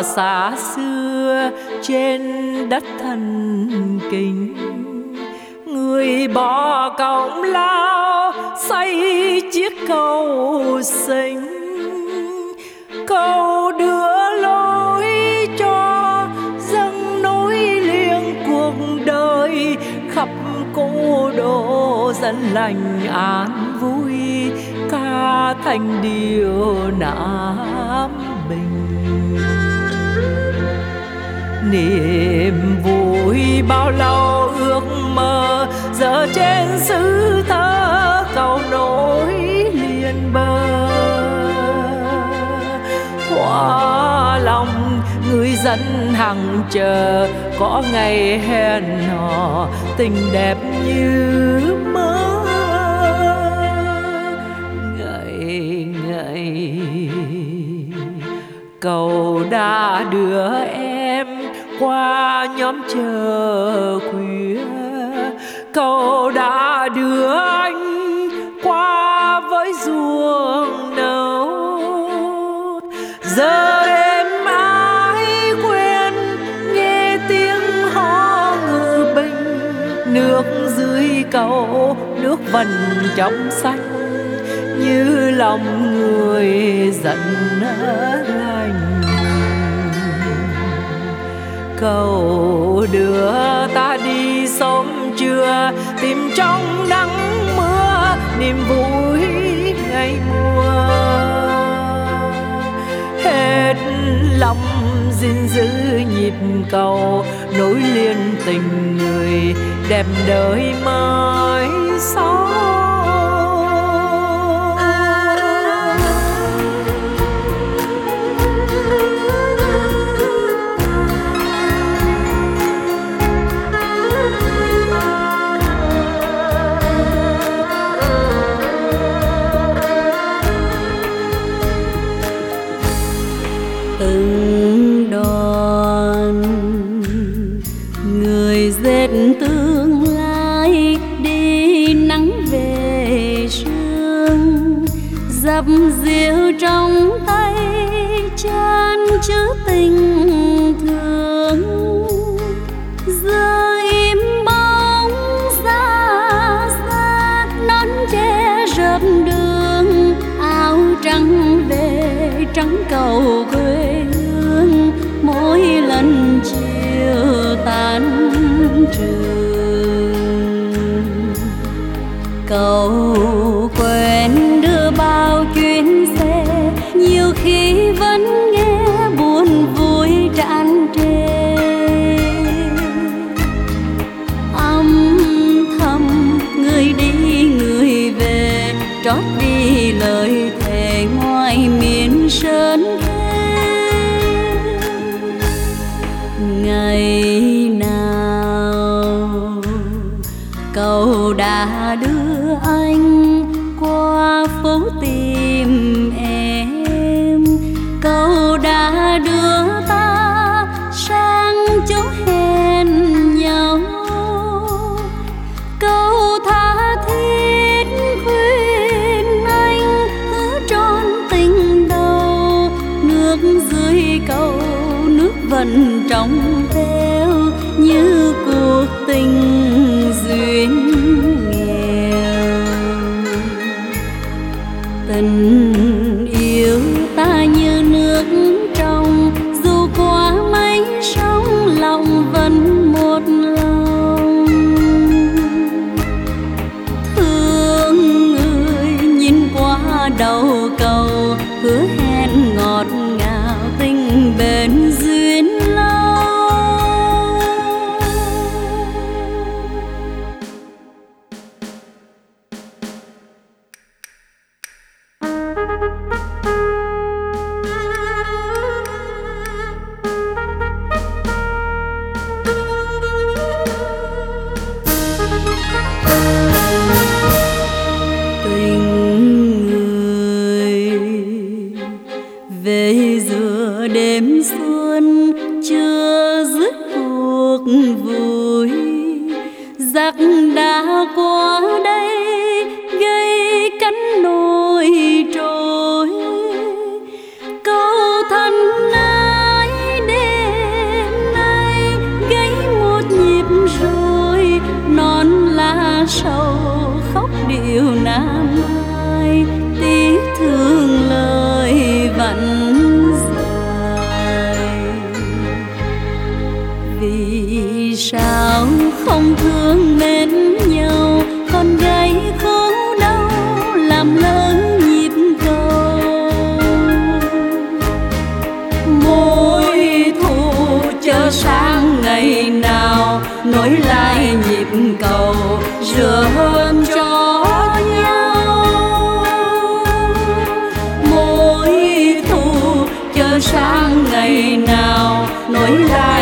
xa xưa trên đất thần kinh, người bỏ công lao xây chiếc cầu xinh, cầu đưa lối cho dâng nối liền cuộc đời khắp cố đô dân lành an vui ca thành điều Nam Bình. Niềm vui bao lâu ước mơ giờ trên xứ thơ cầu nối liền bờ, thỏa lòng người dân hằng chờ có ngày hẹn hò tình đẹp như mơ. Ngày ngày cầu đã đưa em qua nhóm chờ khuya, cầu đã đưa anh qua với ruộng nâu. Giờ em ai quên nghe tiếng hò ngự bình, nước dưới cầu nước vần trong xanh như lòng người giận lành. Cầu đưa ta đi sớm trưa tìm trong nắng mưa niềm vui ngày mùa. Hết lòng gìn giữ nhịp cầu nối liền tình người đẹp đời mai sau. Từng đoàn người dệt tương lai đi nắng về sương, dập dìu trong tay chan chứa tình thương. Giờ im bóng xa xa nón che rợp đường, áo trắng về trắng cầu quê hương. Mỗi lần chiều tan trường, cầu quen đưa bao chuyến xe, nhiều khi vẫn nghe buồn vui tràn trề. Âm thầm người đi người về, trót đi lời thề ngoài miền sơn khê. Ngày nào cầu đã đưa anh qua phố tìm em, cầu đã đưa ta sang chỗ hẹn nhau, cầu tha thiết khuyên anh hứa trọn tình đầu. Nước dưới cầu nước vẫn trong veo như cuộc tình duyên nghèo. Tình yêu ta như nước trong, dù qua mấy sóng lòng vẫn một lòng. Thương người nhìn qua đầu cầu, hứa hẹn ngọt ngào tình bền duyên lâu. Tình người về giữa đêm xuân chưa dứt cuộc vui, giặc đã qua đây gây cánh nổi trôi. Câu thân ái mai, tiếc thương lời vẫn dài. Vì sao không thương mến nhau, con gái khổ đau làm lỡ nhịp cầu. Mối thù chờ sang ngày nào, nối lại nhịp cầu rửa hơn cho nhau. Mối thù chờ sang ngày nào, nối lại